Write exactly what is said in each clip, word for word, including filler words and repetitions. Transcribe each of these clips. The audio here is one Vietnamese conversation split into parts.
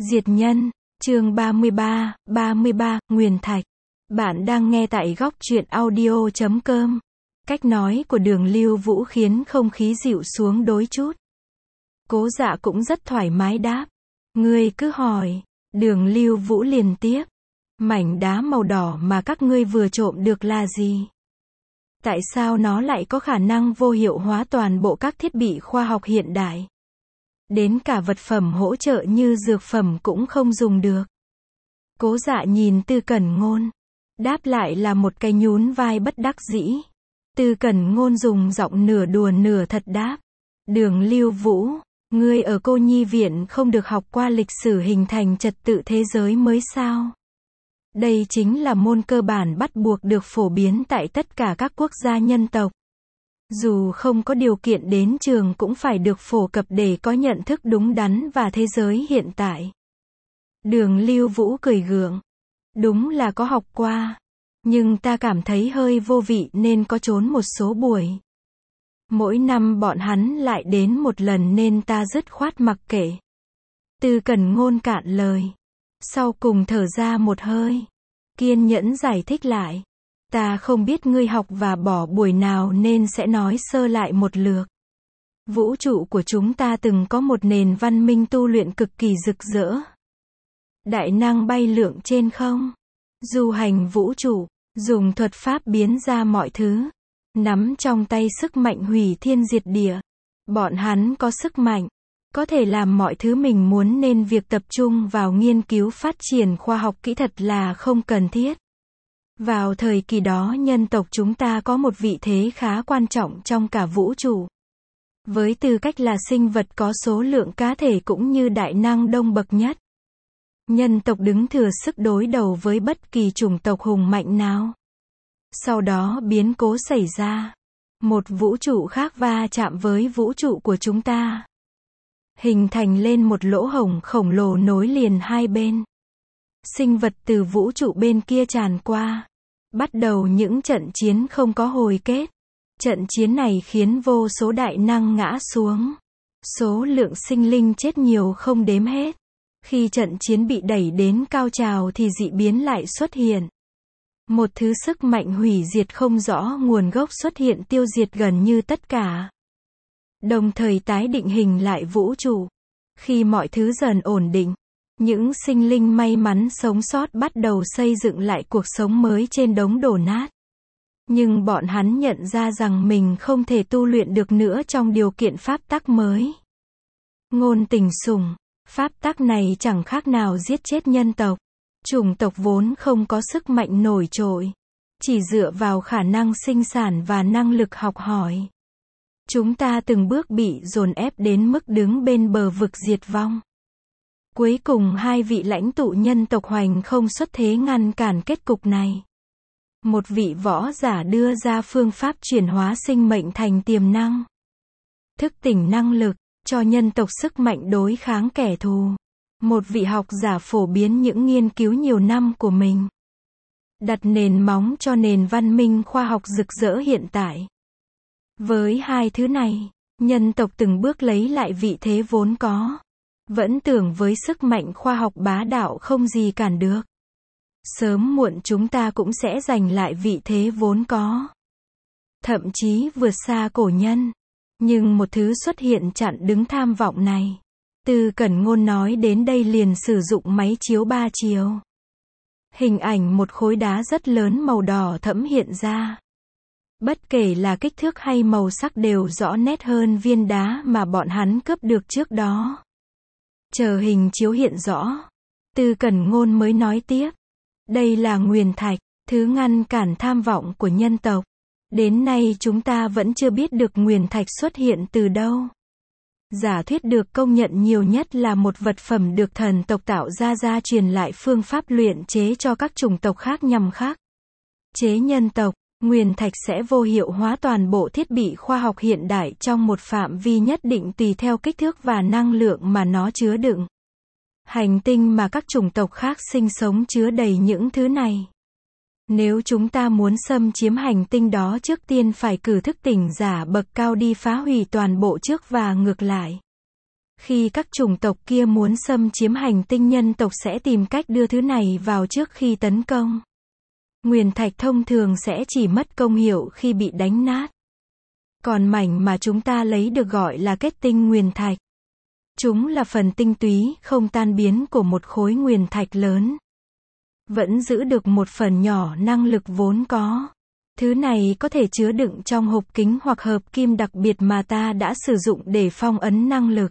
Diệt nhân, chương ba mươi ba, ba mươi ba, Nguyền Thạch. Bạn đang nghe tại góc truyện audio chấm com. Cách nói của Đường Lưu Vũ khiến không khí dịu xuống đôi chút. Cố Dạ cũng rất thoải mái đáp. Ngươi cứ hỏi. Đường Lưu Vũ liền tiếp. Mảnh đá màu đỏ mà các ngươi vừa trộm được là gì? Tại sao nó lại có khả năng vô hiệu hóa toàn bộ các thiết bị khoa học hiện đại? Đến cả vật phẩm hỗ trợ như dược phẩm cũng không dùng được. Cố Dạ nhìn Tư Cẩn Ngôn. Đáp lại là một cái nhún vai bất đắc dĩ. Tư Cẩn Ngôn dùng giọng nửa đùa nửa thật đáp. Đường Lưu Vũ, ngươi ở Cô Nhi Viện không được học qua lịch sử hình thành trật tự thế giới mới sao? Đây chính là môn cơ bản bắt buộc được phổ biến tại tất cả các quốc gia nhân tộc. Dù không có điều kiện đến trường cũng phải được phổ cập để có nhận thức đúng đắn và thế giới hiện tại. Đường Lưu Vũ cười gượng. Đúng là có học qua. Nhưng ta cảm thấy hơi vô vị nên có trốn một số buổi. Mỗi năm bọn hắn lại đến một lần nên ta dứt khoát mặc kệ. Tư Cẩn Ngôn cạn lời. Sau cùng thở ra một hơi. Kiên nhẫn giải thích lại. Ta không biết ngươi học và bỏ buổi nào nên sẽ nói sơ lại một lượt. Vũ trụ của chúng ta từng có một nền văn minh tu luyện cực kỳ rực rỡ. Đại năng bay lượn trên không. Du hành vũ trụ. Dùng thuật pháp biến ra mọi thứ. Nắm trong tay sức mạnh hủy thiên diệt địa. Bọn hắn có sức mạnh. Có thể làm mọi thứ mình muốn nên việc tập trung vào nghiên cứu phát triển khoa học kỹ thuật là không cần thiết. Vào thời kỳ đó nhân tộc chúng ta có một vị thế khá quan trọng trong cả vũ trụ. Với tư cách là sinh vật có số lượng cá thể cũng như đại năng đông bậc nhất. Nhân tộc đứng thừa sức đối đầu với bất kỳ chủng tộc hùng mạnh nào. Sau đó biến cố xảy ra. Một vũ trụ khác va chạm với vũ trụ của chúng ta. Hình thành lên một lỗ hổng khổng lồ nối liền hai bên. Sinh vật từ vũ trụ bên kia tràn qua. Bắt đầu những trận chiến không có hồi kết. Trận chiến này khiến vô số đại năng ngã xuống. Số lượng sinh linh chết nhiều không đếm hết. Khi trận chiến bị đẩy đến cao trào thì dị biến lại xuất hiện. Một thứ sức mạnh hủy diệt không rõ nguồn gốc xuất hiện tiêu diệt gần như tất cả. Đồng thời tái định hình lại vũ trụ. Khi mọi thứ dần ổn định, những sinh linh may mắn sống sót bắt đầu xây dựng lại cuộc sống mới trên đống đổ nát. Nhưng bọn hắn nhận ra rằng mình không thể tu luyện được nữa trong điều kiện pháp tắc mới. Ngôn Tình Sủng, pháp tắc này chẳng khác nào giết chết nhân tộc. Chủng tộc vốn không có sức mạnh nổi trội, chỉ dựa vào khả năng sinh sản và năng lực học hỏi. Chúng ta từng bước bị dồn ép đến mức đứng bên bờ vực diệt vong. Cuối cùng hai vị lãnh tụ nhân tộc Hoành không xuất thế ngăn cản kết cục này. Một vị võ giả đưa ra phương pháp chuyển hóa sinh mệnh thành tiềm năng. Thức tỉnh năng lực, cho nhân tộc sức mạnh đối kháng kẻ thù. Một vị học giả phổ biến những nghiên cứu nhiều năm của mình. Đặt nền móng cho nền văn minh khoa học rực rỡ hiện tại. Với hai thứ này, nhân tộc từng bước lấy lại vị thế vốn có. Vẫn tưởng với sức mạnh khoa học bá đạo không gì cản được. Sớm muộn chúng ta cũng sẽ giành lại vị thế vốn có. Thậm chí vượt xa cổ nhân. Nhưng một thứ xuất hiện chặn đứng tham vọng này. Tư Cẩn Ngôn nói đến đây liền sử dụng máy chiếu ba chiều. Hình ảnh một khối đá rất lớn màu đỏ thẫm hiện ra. Bất kể là kích thước hay màu sắc đều rõ nét hơn viên đá mà bọn hắn cướp được trước đó. Chờ hình chiếu hiện rõ, Tư Cẩn Ngôn mới nói tiếp. Đây là Nguyền Thạch, thứ ngăn cản tham vọng của nhân tộc. Đến nay chúng ta vẫn chưa biết được Nguyền Thạch xuất hiện từ đâu. Giả thuyết được công nhận nhiều nhất là một vật phẩm được thần tộc tạo ra ra truyền lại phương pháp luyện chế cho các chủng tộc khác nhằm khắc chế nhân tộc. Nguyền Thạch sẽ vô hiệu hóa toàn bộ thiết bị khoa học hiện đại trong một phạm vi nhất định tùy theo kích thước và năng lượng mà nó chứa đựng. Hành tinh mà các chủng tộc khác sinh sống chứa đầy những thứ này. Nếu chúng ta muốn xâm chiếm hành tinh đó trước tiên phải cử thức tỉnh giả bậc cao đi phá hủy toàn bộ trước và ngược lại. Khi các chủng tộc kia muốn xâm chiếm hành tinh nhân tộc sẽ tìm cách đưa thứ này vào trước khi tấn công. Nguyền thạch thông thường sẽ chỉ mất công hiệu khi bị đánh nát. Còn mảnh mà chúng ta lấy được gọi là kết tinh nguyền thạch. Chúng là phần tinh túy không tan biến của một khối nguyền thạch lớn. Vẫn giữ được một phần nhỏ năng lực vốn có. Thứ này có thể chứa đựng trong hộp kính hoặc hợp kim đặc biệt mà ta đã sử dụng để phong ấn năng lực.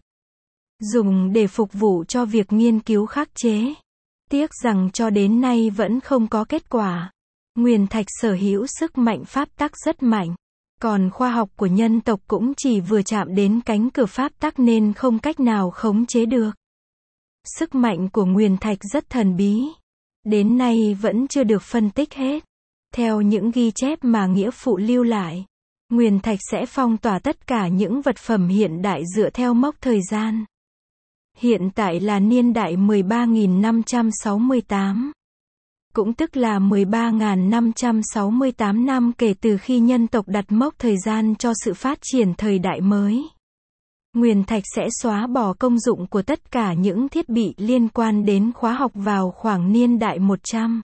Dùng để phục vụ cho việc nghiên cứu khắc chế. Tiếc rằng cho đến nay vẫn không có kết quả. Nguyền thạch sở hữu sức mạnh pháp tắc rất mạnh. Còn khoa học của nhân tộc cũng chỉ vừa chạm đến cánh cửa pháp tắc nên không cách nào khống chế được. Sức mạnh của nguyền thạch rất thần bí. Đến nay vẫn chưa được phân tích hết. Theo những ghi chép mà nghĩa phụ lưu lại, nguyền thạch sẽ phong tỏa tất cả những vật phẩm hiện đại dựa theo mốc thời gian. Hiện tại là niên đại mười ba nghìn năm trăm sáu mươi tám. Cũng tức là mười ba nghìn năm trăm sáu mươi tám năm kể từ khi nhân tộc đặt mốc thời gian cho sự phát triển thời đại mới. Nguyền thạch sẽ xóa bỏ công dụng của tất cả những thiết bị liên quan đến khóa học vào khoảng niên đại một trăm,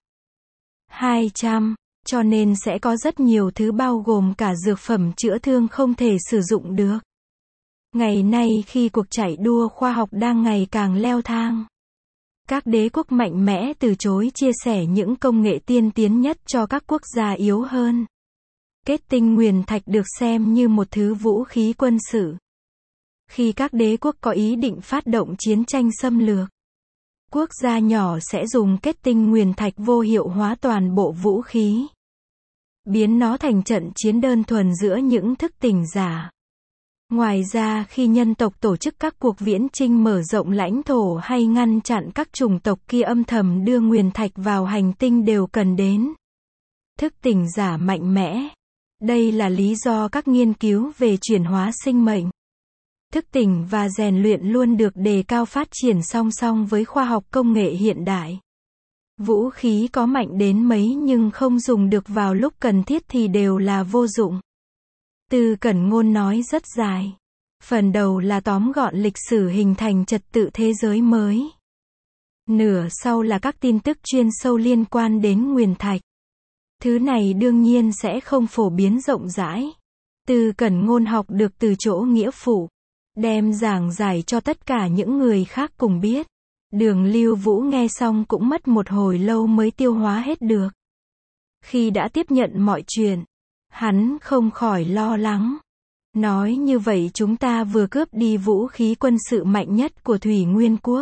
hai trăm, cho nên sẽ có rất nhiều thứ bao gồm cả dược phẩm chữa thương không thể sử dụng được. Ngày nay khi cuộc chạy đua khoa học đang ngày càng leo thang, các đế quốc mạnh mẽ từ chối chia sẻ những công nghệ tiên tiến nhất cho các quốc gia yếu hơn. Kết tinh nguyền thạch được xem như một thứ vũ khí quân sự. Khi các đế quốc có ý định phát động chiến tranh xâm lược, quốc gia nhỏ sẽ dùng kết tinh nguyền thạch vô hiệu hóa toàn bộ vũ khí, biến nó thành trận chiến đơn thuần giữa những thức tỉnh giả. Ngoài ra khi nhân tộc tổ chức các cuộc viễn chinh mở rộng lãnh thổ hay ngăn chặn các chủng tộc kia âm thầm đưa nguyền thạch vào hành tinh đều cần đến thức tỉnh giả mạnh mẽ. Đây là lý do các nghiên cứu về chuyển hóa sinh mệnh, thức tỉnh và rèn luyện luôn được đề cao phát triển song song với khoa học công nghệ hiện đại. Vũ khí có mạnh đến mấy nhưng không dùng được vào lúc cần thiết thì đều là vô dụng. Từ Cẩn Ngôn nói rất dài. Phần đầu là tóm gọn lịch sử hình thành trật tự thế giới mới. Nửa sau là các tin tức chuyên sâu liên quan đến nguyền thạch. Thứ này đương nhiên sẽ không phổ biến rộng rãi. Từ Cẩn Ngôn học được từ chỗ nghĩa phụ, đem giảng giải cho tất cả những người khác cùng biết. Đường Lưu Vũ nghe xong cũng mất một hồi lâu mới tiêu hóa hết được. Khi đã tiếp nhận mọi chuyện, hắn không khỏi lo lắng. Nói như vậy chúng ta vừa cướp đi vũ khí quân sự mạnh nhất của Thủy Nguyên Quốc.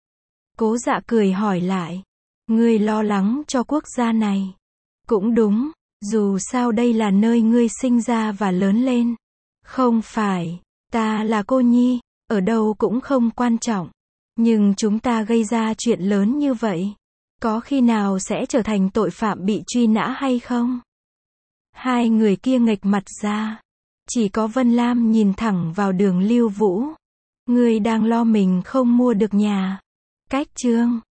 Cố Dạ cười hỏi lại. Ngươi lo lắng cho quốc gia này. Cũng đúng, dù sao đây là nơi ngươi sinh ra và lớn lên. Không phải, ta là cô nhi, ở đâu cũng không quan trọng. Nhưng chúng ta gây ra chuyện lớn như vậy, có khi nào sẽ trở thành tội phạm bị truy nã hay không? Hai người kia nghệch mặt ra. Chỉ có Vân Lam nhìn thẳng vào Đường Lưu Vũ. Ngươi đang lo mình không mua được nhà. Cách chương